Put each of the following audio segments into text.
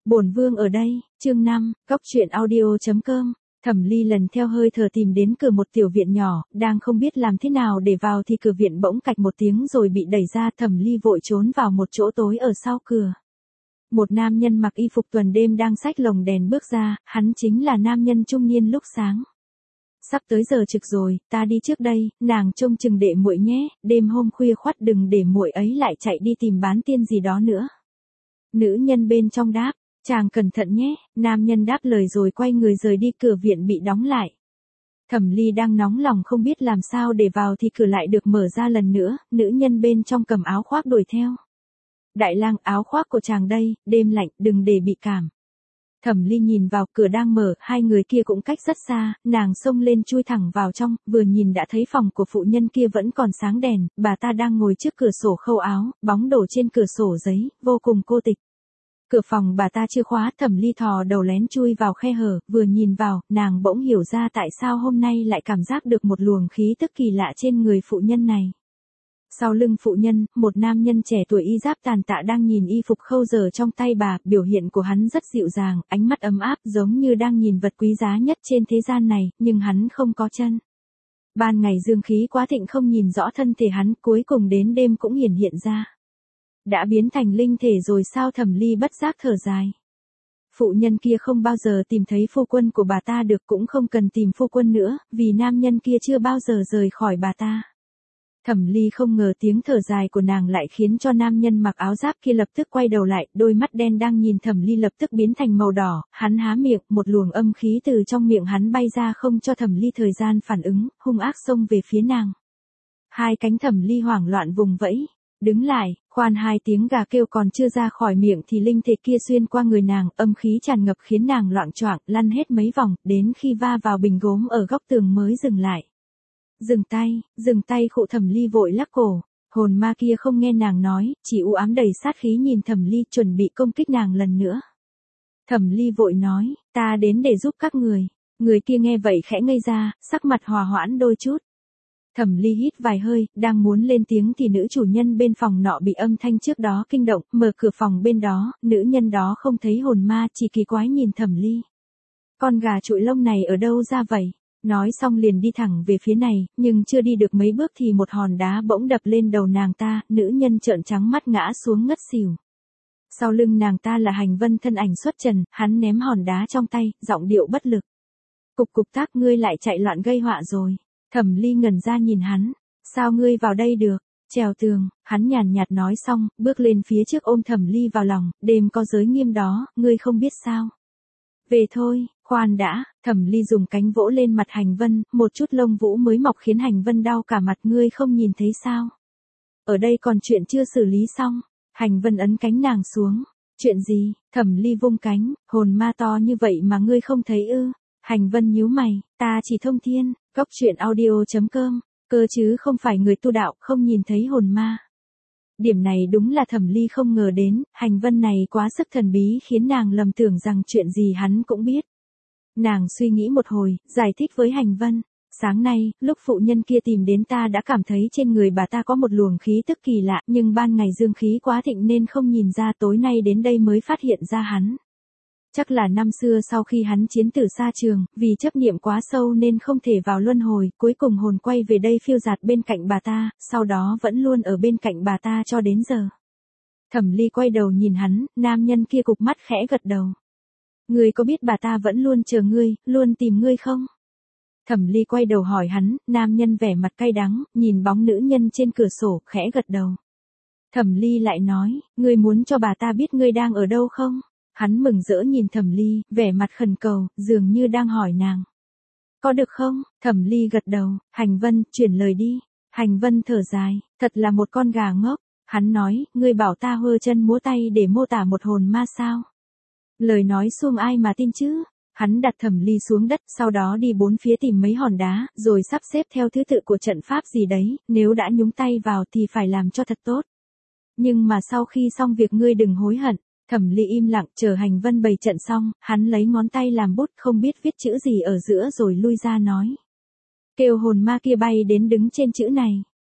Bổn vương ở đây, chương 5, góc truyện audio.com. Thẩm Ly lần theo hơi thở tìm đến cửa một tiểu viện nhỏ, đang không biết làm thế nào để vào thì cửa viện bỗng cạch một tiếng rồi bị đẩy ra. Thẩm Ly vội trốn vào một chỗ tối ở sau cửa. Một nam nhân mặc y phục tuần đêm đang xách lồng đèn bước ra, hắn chính là nam nhân trung niên lúc sáng. Sắp tới giờ trực rồi, ta đi trước đây, nàng trông chừng đệ muội nhé, đêm hôm khuya khoắt đừng để muội ấy lại chạy đi tìm bán tiên gì đó nữa. Nữ nhân bên trong đáp, chàng cẩn thận nhé, nam nhân đáp lời rồi quay người rời đi. Cửa viện bị đóng lại. Thẩm Ly đang nóng lòng không biết làm sao để vào thì cửa lại được mở ra lần nữa, nữ nhân bên trong cầm áo khoác đuổi theo. Đại lang, áo khoác của chàng đây, đêm lạnh, đừng để bị cảm. Thẩm Ly nhìn vào, cửa đang mở, hai người kia cũng cách rất xa, nàng xông lên chui thẳng vào trong, vừa nhìn đã thấy phòng của phụ nhân kia vẫn còn sáng đèn, bà ta đang ngồi trước cửa sổ khâu áo, bóng đổ trên cửa sổ giấy, vô cùng cô tịch. Cửa phòng bà ta chưa khóa, Thẩm Ly thò đầu lén chui vào khe hở, vừa nhìn vào, nàng bỗng hiểu ra tại sao hôm nay lại cảm giác được một luồng khí tức kỳ lạ trên người phụ nhân này. Sau lưng phụ nhân, một nam nhân trẻ tuổi y giáp tàn tạ đang nhìn y phục khâu giờ trong tay bà, biểu hiện của hắn rất dịu dàng, ánh mắt ấm áp giống như đang nhìn vật quý giá nhất trên thế gian này, nhưng hắn không có chân. Ban ngày dương khí quá thịnh không nhìn rõ thân thể hắn, cuối cùng đến đêm cũng hiển hiện ra. Đã biến thành linh thể rồi sao? Thẩm Ly bất giác thở dài. Phụ nhân kia không bao giờ tìm thấy phu quân của bà ta được, cũng không cần tìm phu quân nữa, vì nam nhân kia chưa bao giờ rời khỏi bà ta. Thẩm Ly không ngờ tiếng thở dài của nàng lại khiến cho nam nhân mặc áo giáp kia lập tức quay đầu lại, đôi mắt đen đang nhìn Thẩm Ly lập tức biến thành màu đỏ, hắn há miệng, một luồng âm khí từ trong miệng hắn bay ra không cho Thẩm Ly thời gian phản ứng, hung ác xông về phía nàng. Hai cánh Thẩm Ly hoảng loạn vùng vẫy. Đứng lại, khoan, hai tiếng gà kêu còn chưa ra khỏi miệng thì linh thể kia xuyên qua người nàng, âm khí tràn ngập khiến nàng loạng choạng, lăn hết mấy vòng, đến khi va vào bình gốm ở góc tường mới dừng lại. Dừng tay, khụ. Thẩm Ly vội lắc cổ. Hồn ma kia không nghe nàng nói, chỉ u ám đầy sát khí nhìn Thẩm Ly, chuẩn bị công kích nàng lần nữa. Thẩm Ly vội nói, ta đến để giúp các người. Người kia nghe vậy khẽ ngây ra, sắc mặt hòa hoãn đôi chút. Thẩm Ly hít vài hơi, đang muốn lên tiếng thì nữ chủ nhân bên phòng nọ bị âm thanh trước đó kinh động, mở cửa phòng bên đó, nữ nhân đó không thấy hồn ma, chỉ kỳ quái nhìn Thẩm Ly. Con gà trụi lông này ở đâu ra vậy? Nói xong liền đi thẳng về phía này, nhưng chưa đi được mấy bước thì một hòn đá bỗng đập lên đầu nàng ta, nữ nhân trợn trắng mắt ngã xuống ngất xỉu. Sau lưng nàng ta là Hành Vân thân ảnh xuất trần, hắn ném hòn đá trong tay, giọng điệu bất lực. Cục tác, ngươi lại chạy loạn gây họa rồi. Thẩm Ly ngẩn ra nhìn hắn, sao ngươi vào đây được? Trèo tường, hắn nhàn nhạt nói xong, bước lên phía trước ôm Thẩm Ly vào lòng, đêm có giới nghiêm đó, ngươi không biết sao? Về thôi, khoan đã. Thẩm Ly dùng cánh vỗ lên mặt Hành Vân, một chút lông vũ mới mọc khiến Hành Vân đau cả mặt. Ngươi không nhìn thấy sao? Ở đây còn chuyện chưa xử lý xong. Hành Vân ấn cánh nàng xuống. Chuyện gì? Thẩm Ly vung cánh, hồn ma to như vậy mà ngươi không thấy ư? Hành Vân nhíu mày, ta chỉ thông thiên. Góc truyện audio.com, cơ chứ không phải người tu đạo, không nhìn thấy hồn ma. Điểm này đúng là Thẩm Ly không ngờ đến, Hành Vân này quá sức thần bí khiến nàng lầm tưởng rằng chuyện gì hắn cũng biết. Nàng suy nghĩ một hồi, giải thích với Hành Vân, sáng nay, lúc phụ nhân kia tìm đến ta đã cảm thấy trên người bà ta có một luồng khí tức kỳ lạ, nhưng ban ngày dương khí quá thịnh nên không nhìn ra, tối nay đến đây mới phát hiện ra hắn. Chắc là năm xưa sau khi hắn chiến tử xa trường, vì chấp niệm quá sâu nên không thể vào luân hồi, cuối cùng hồn quay về đây phiêu dạt bên cạnh bà ta, sau đó vẫn luôn ở bên cạnh bà ta cho đến giờ. Thẩm Ly quay đầu nhìn hắn, nam nhân kia cụp mắt khẽ gật đầu. Ngươi có biết bà ta vẫn luôn chờ ngươi, luôn tìm ngươi không? Thẩm Ly quay đầu hỏi hắn, nam nhân vẻ mặt cay đắng, nhìn bóng nữ nhân trên cửa sổ, khẽ gật đầu. Thẩm Ly lại nói, ngươi muốn cho bà ta biết ngươi đang ở đâu không? Hắn mừng rỡ nhìn Thẩm Ly, vẻ mặt khẩn cầu, dường như đang hỏi nàng. Có được không? Thẩm Ly gật đầu. Hành Vân, chuyển lời đi. Hành Vân thở dài, thật là một con gà ngốc. Hắn nói, ngươi bảo ta hơ chân múa tay để mô tả một hồn ma sao? Lời nói suông ai mà tin chứ? Hắn đặt Thẩm Ly xuống đất, sau đó đi bốn phía tìm mấy hòn đá, rồi sắp xếp theo thứ tự của trận pháp gì đấy, nếu đã nhúng tay vào thì phải làm cho thật tốt. Nhưng mà sau khi xong việc ngươi đừng hối hận. Thẩm Ly im lặng, chờ Hành Vân bày trận xong, hắn lấy ngón tay làm bút, không biết viết chữ gì ở giữa rồi lui ra nói. Kêu hồn ma kia bay đến đứng trên chữ này.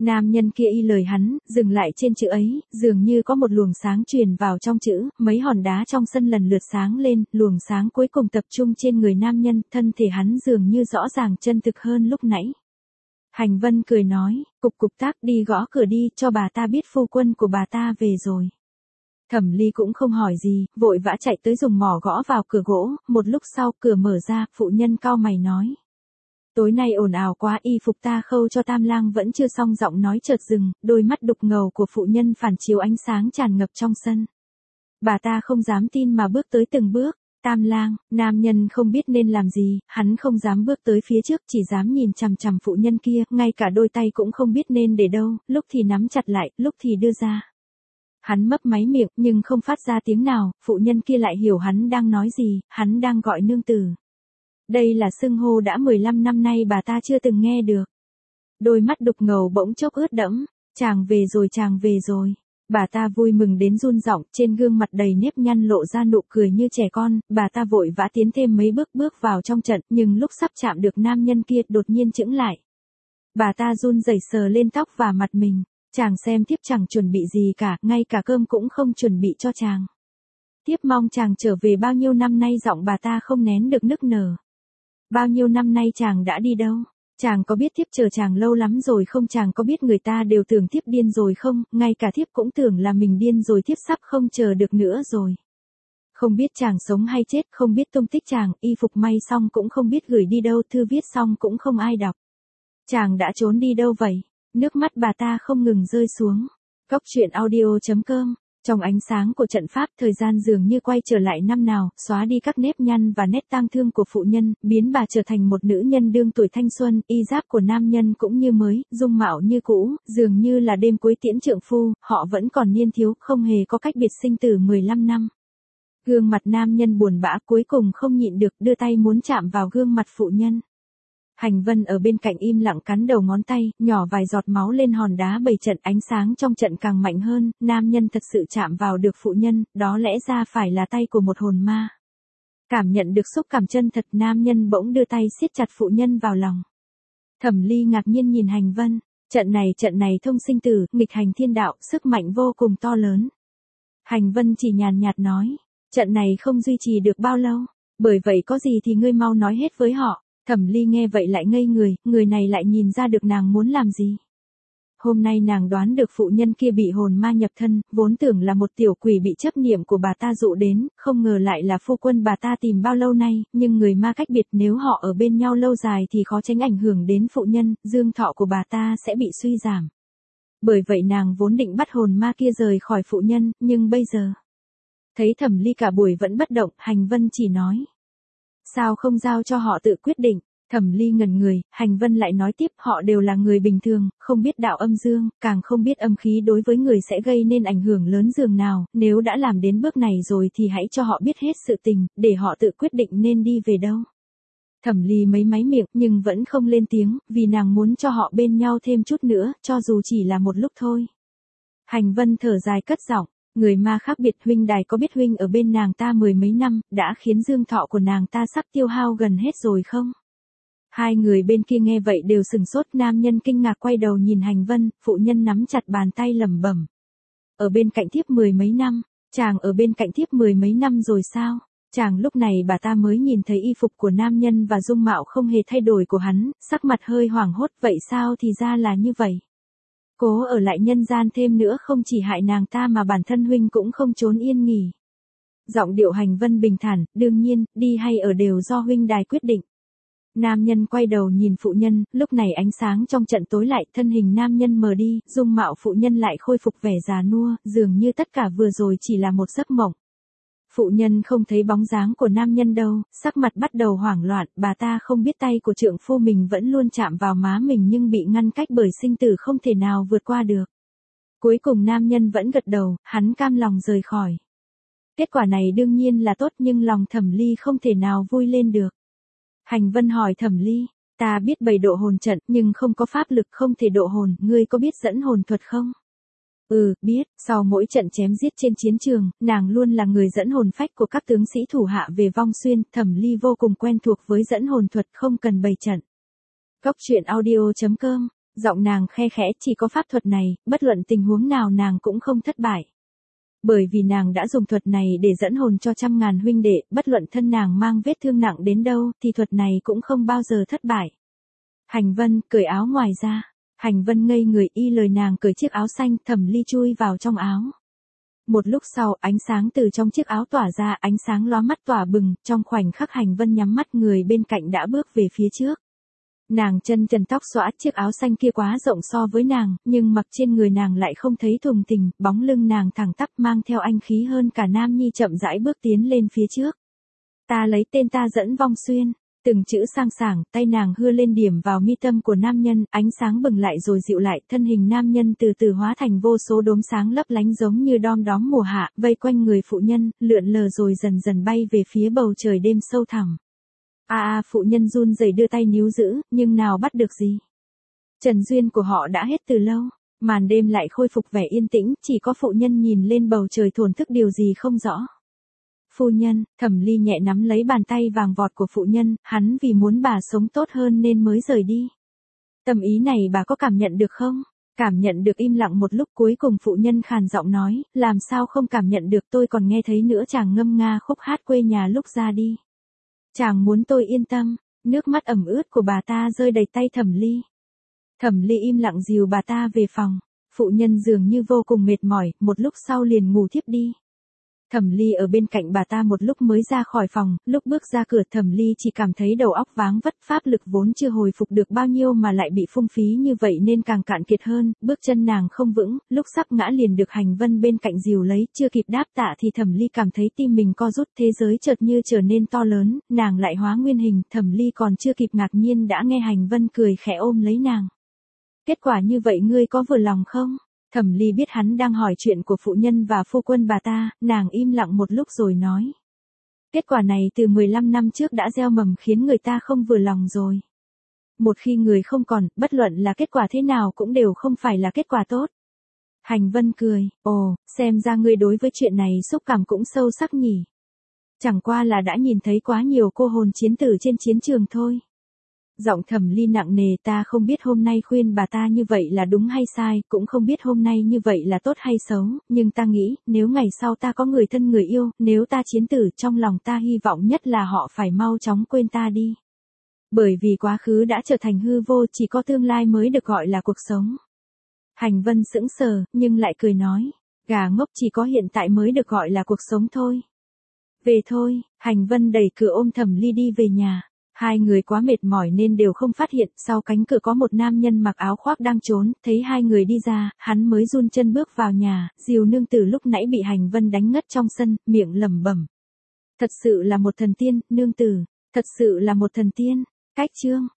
Nam nhân kia y lời hắn, dừng lại trên chữ ấy, dường như có một luồng sáng truyền vào trong chữ, mấy hòn đá trong sân lần lượt sáng lên, luồng sáng cuối cùng tập trung trên người nam nhân, thân thể hắn dường như rõ ràng chân thực hơn lúc nãy. Hành Vân cười nói, cục cục tác đi gõ cửa đi, cho bà ta biết phu quân của bà ta về rồi. Thẩm Ly cũng không hỏi gì, vội vã chạy tới dùng mỏ gõ vào cửa gỗ, một lúc sau cửa mở ra, phụ nhân cau mày nói. Tối nay ồn ào quá, y phục ta khâu cho Tam Lang vẫn chưa xong, giọng nói chợt dừng, đôi mắt đục ngầu của phụ nhân phản chiếu ánh sáng tràn ngập trong sân. Bà ta không dám tin mà bước tới từng bước. Tam Lang, nam nhân không biết nên làm gì, hắn không dám bước tới phía trước, chỉ dám nhìn chằm chằm phụ nhân kia, ngay cả đôi tay cũng không biết nên để đâu, lúc thì nắm chặt lại, lúc thì đưa ra. Hắn mấp máy miệng nhưng không phát ra tiếng nào, phụ nhân kia lại hiểu hắn đang nói gì, hắn đang gọi nương tử. Đây là xưng hô đã 15 năm nay bà ta chưa từng nghe được. Đôi mắt đục ngầu bỗng chốc ướt đẫm, chàng về rồi, chàng về rồi. Bà ta vui mừng đến run giọng, trên gương mặt đầy nếp nhăn lộ ra nụ cười như trẻ con, bà ta vội vã tiến thêm mấy bước vào trong trận, nhưng lúc sắp chạm được nam nhân kia đột nhiên chững lại. Bà ta run rẩy sờ lên tóc và mặt mình, chàng xem tiếp chẳng chuẩn bị gì cả, ngay cả cơm cũng không chuẩn bị cho chàng. Tiếp mong chàng trở về, bao nhiêu năm nay giọng bà ta không nén được nức nở. Bao nhiêu năm nay chàng đã đi đâu? Chàng có biết thiếp chờ chàng lâu lắm rồi không? Chàng có biết người ta đều tưởng thiếp điên rồi không? Ngay cả thiếp cũng tưởng là mình điên rồi, thiếp sắp không chờ được nữa rồi. Không biết chàng sống hay chết, không biết tung tích chàng, y phục may xong cũng không biết gửi đi đâu, thư viết xong cũng không ai đọc. Chàng đã trốn đi đâu vậy? Nước mắt bà ta không ngừng rơi xuống. Góc truyện audio.com. Trong ánh sáng của trận pháp, thời gian dường như quay trở lại năm nào, xóa đi các nếp nhăn và nét tang thương của phụ nhân, biến bà trở thành một nữ nhân đương tuổi thanh xuân, y giáp của nam nhân cũng như mới, dung mạo như cũ, dường như là đêm cuối tiễn trượng phu, họ vẫn còn niên thiếu, không hề có cách biệt sinh tử 15 năm. Gương mặt nam nhân buồn bã cuối cùng không nhịn được, đưa tay muốn chạm vào gương mặt phụ nhân. Hành Vân ở bên cạnh im lặng cắn đầu ngón tay, nhỏ vài giọt máu lên hòn đá bầy trận, ánh sáng trong trận càng mạnh hơn, nam nhân thật sự chạm vào được phụ nhân, đó lẽ ra phải là tay của một hồn ma. Cảm nhận được xúc cảm chân thật, nam nhân bỗng đưa tay siết chặt phụ nhân vào lòng. Thẩm Ly ngạc nhiên nhìn Hành Vân, trận này thông sinh tử, nghịch hành thiên đạo, sức mạnh vô cùng to lớn. Hành Vân chỉ nhàn nhạt nói, trận này không duy trì được bao lâu, bởi vậy có gì thì ngươi mau nói hết với họ. Thẩm Ly nghe vậy lại ngây người này lại nhìn ra được nàng muốn làm gì. Hôm nay nàng đoán được phụ nhân kia bị hồn ma nhập thân, vốn tưởng là một tiểu quỷ bị chấp niệm của bà ta dụ đến, không ngờ lại là phu quân bà ta tìm bao lâu nay, nhưng người ma cách biệt, nếu họ ở bên nhau lâu dài thì khó tránh ảnh hưởng đến phụ nhân, dương thọ của bà ta sẽ bị suy giảm. Bởi vậy nàng vốn định bắt hồn ma kia rời khỏi phụ nhân, nhưng bây giờ... Thấy Thẩm Ly cả buổi vẫn bất động, Hành Vân chỉ nói. Sao không giao cho họ tự quyết định? Thẩm Ly ngẩn người, Hành Vân lại nói tiếp, họ đều là người bình thường, không biết đạo âm dương, càng không biết âm khí đối với người sẽ gây nên ảnh hưởng lớn dường nào, nếu đã làm đến bước này rồi thì hãy cho họ biết hết sự tình, để họ tự quyết định nên đi về đâu. Thẩm Ly mấy máy miệng nhưng vẫn không lên tiếng, vì nàng muốn cho họ bên nhau thêm chút nữa, cho dù chỉ là một lúc thôi. Hành Vân thở dài cất giọng. Người ma khác biệt, huynh đài có biết huynh ở bên nàng ta 10 mấy năm, đã khiến dương thọ của nàng ta sắp tiêu hao gần hết rồi không? Hai người bên kia nghe vậy đều sừng sốt, nam nhân kinh ngạc quay đầu nhìn Hành Vân, phụ nhân nắm chặt bàn tay lẩm bẩm. Ở bên cạnh thiếp 10 mấy năm, chàng ở bên cạnh thiếp 10 mấy năm rồi sao? Chàng lúc này bà ta mới nhìn thấy y phục của nam nhân và dung mạo không hề thay đổi của hắn, sắc mặt hơi hoảng hốt, vậy sao thì ra là như vậy? Cố ở lại nhân gian thêm nữa không chỉ hại nàng ta mà bản thân huynh cũng không trốn yên nghỉ. Giọng điệu Hành Vân bình thản, đương nhiên, đi hay ở đều do huynh đài quyết định. Nam nhân quay đầu nhìn phụ nhân, lúc này ánh sáng trong trận tối lại, thân hình nam nhân mờ đi, dung mạo phụ nhân lại khôi phục vẻ già nua, dường như tất cả vừa rồi chỉ là một giấc mộng. Phụ nhân không thấy bóng dáng của nam nhân đâu, sắc mặt bắt đầu hoảng loạn, bà ta không biết tay của trượng phu mình vẫn luôn chạm vào má mình nhưng bị ngăn cách bởi sinh tử không thể nào vượt qua được. Cuối cùng nam nhân vẫn gật đầu, hắn cam lòng rời khỏi. Kết quả này đương nhiên là tốt nhưng lòng Thẩm Ly không thể nào vui lên được. Hành Vân hỏi Thẩm Ly, ta biết 7 độ hồn trận nhưng không có pháp lực không thể độ hồn, ngươi có biết dẫn hồn thuật không? Biết, sau mỗi trận chém giết trên chiến trường, nàng luôn là người dẫn hồn phách của các tướng sĩ thủ hạ về vong xuyên, Thẩm Ly vô cùng quen thuộc với dẫn hồn thuật không cần bày trận. Góc truyện audio.com Giọng nàng khe khẽ, chỉ có pháp thuật này, bất luận tình huống nào nàng cũng không thất bại. Bởi vì nàng đã dùng thuật này để dẫn hồn cho trăm ngàn huynh đệ, bất luận thân nàng mang vết thương nặng đến đâu, thì thuật này cũng không bao giờ thất bại. Hành Vân, cởi áo ngoài ra. Hành Vân ngây người, y lời nàng cởi chiếc áo xanh, Thẩm Ly chui vào trong áo. Một lúc sau, ánh sáng từ trong chiếc áo tỏa ra, ánh sáng lóa mắt tỏa bừng, trong khoảnh khắc Hành Vân nhắm mắt, người bên cạnh đã bước về phía trước. Nàng chân trần tóc xõa, chiếc áo xanh kia quá rộng so với nàng, nhưng mặc trên người nàng lại không thấy thùng tình, bóng lưng nàng thẳng tắp mang theo anh khí hơn cả nam nhi, chậm rãi bước tiến lên phía trước. Ta lấy tên ta dẫn vong xuyên. Từng chữ sang sảng, tay nàng hưa lên điểm vào mi tâm của nam nhân, ánh sáng bừng lại rồi dịu lại, thân hình nam nhân từ từ hóa thành vô số đốm sáng lấp lánh giống như đom đóm mùa hạ, vây quanh người phụ nhân, lượn lờ rồi dần dần bay về phía bầu trời đêm sâu thẳm. Phụ nhân run rẩy đưa tay níu giữ, nhưng nào bắt được gì. Trần duyên của họ đã hết từ lâu, màn đêm lại khôi phục vẻ yên tĩnh, chỉ có phụ nhân nhìn lên bầu trời thổn thức điều gì không rõ. Phu nhân, Thẩm Ly nhẹ nắm lấy bàn tay vàng vọt của phụ nhân, hắn vì muốn bà sống tốt hơn nên mới rời đi. Tâm ý này bà có cảm nhận được không? Cảm nhận được. Im lặng một lúc, cuối cùng phụ nhân khàn giọng nói, làm sao không cảm nhận được, tôi còn nghe thấy nữa chàng ngâm nga khúc hát quê nhà lúc ra đi. Chàng muốn tôi yên tâm. Nước mắt ẩm ướt của bà ta rơi đầy tay Thẩm Ly. Thẩm Ly im lặng dìu bà ta về phòng. Phụ nhân dường như vô cùng mệt mỏi, một lúc sau liền ngủ thiếp đi. Thẩm Ly ở bên cạnh bà ta một lúc mới ra khỏi phòng, lúc bước ra cửa Thẩm Ly chỉ cảm thấy đầu óc váng vất, pháp lực vốn chưa hồi phục được bao nhiêu mà lại bị phung phí như vậy nên càng cạn kiệt hơn, bước chân nàng không vững, lúc sắp ngã liền được Hành Vân bên cạnh dìu lấy, chưa kịp đáp tạ thì Thẩm Ly cảm thấy tim mình co rút, thế giới chợt như trở nên to lớn, nàng lại hóa nguyên hình, Thẩm Ly còn chưa kịp ngạc nhiên đã nghe Hành Vân cười khẽ ôm lấy nàng. Kết quả như vậy ngươi có vừa lòng không? Thẩm Ly biết hắn đang hỏi chuyện của phụ nhân và phu quân bà ta, nàng im lặng một lúc rồi nói. Kết quả này từ 15 năm trước đã gieo mầm khiến người ta không vừa lòng rồi. Một khi người không còn, bất luận là kết quả thế nào cũng đều không phải là kết quả tốt. Hành Vân cười, ồ, xem ra ngươi đối với chuyện này xúc cảm cũng sâu sắc nhỉ. Chẳng qua là đã nhìn thấy quá nhiều cô hồn chiến tử trên chiến trường thôi. Giọng Thẩm Ly nặng nề, ta không biết hôm nay khuyên bà ta như vậy là đúng hay sai, cũng không biết hôm nay như vậy là tốt hay xấu, nhưng ta nghĩ, nếu ngày sau ta có người thân người yêu, nếu ta chiến tử, trong lòng ta hy vọng nhất là họ phải mau chóng quên ta đi. Bởi vì quá khứ đã trở thành hư vô, chỉ có tương lai mới được gọi là cuộc sống. Hành Vân sững sờ, nhưng lại cười nói, gà ngốc, chỉ có hiện tại mới được gọi là cuộc sống thôi. Về thôi, Hành Vân đẩy cửa ôm Thẩm Ly đi về nhà. Hai người quá mệt mỏi nên đều không phát hiện, sau cánh cửa có một nam nhân mặc áo khoác đang trốn, thấy hai người đi ra, hắn mới run chân bước vào nhà, dìu nương tử lúc nãy bị Hành Vân đánh ngất trong sân, miệng lẩm bẩm. Thật sự là một thần tiên, nương tử, thật sự là một thần tiên. Cách chương